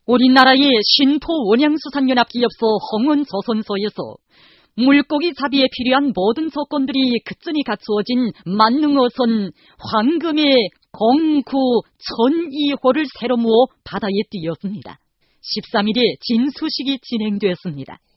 우리나라의 신토원양수산연합기업소 홍은조선소에서 물고기 잡이에 필요한 모든 조건들이 극전이 갖추어진 만능어선 황금의 09,002호를 새로 모아 바다에 띄웠습니다. 13일에 진수식이 진행되었습니다.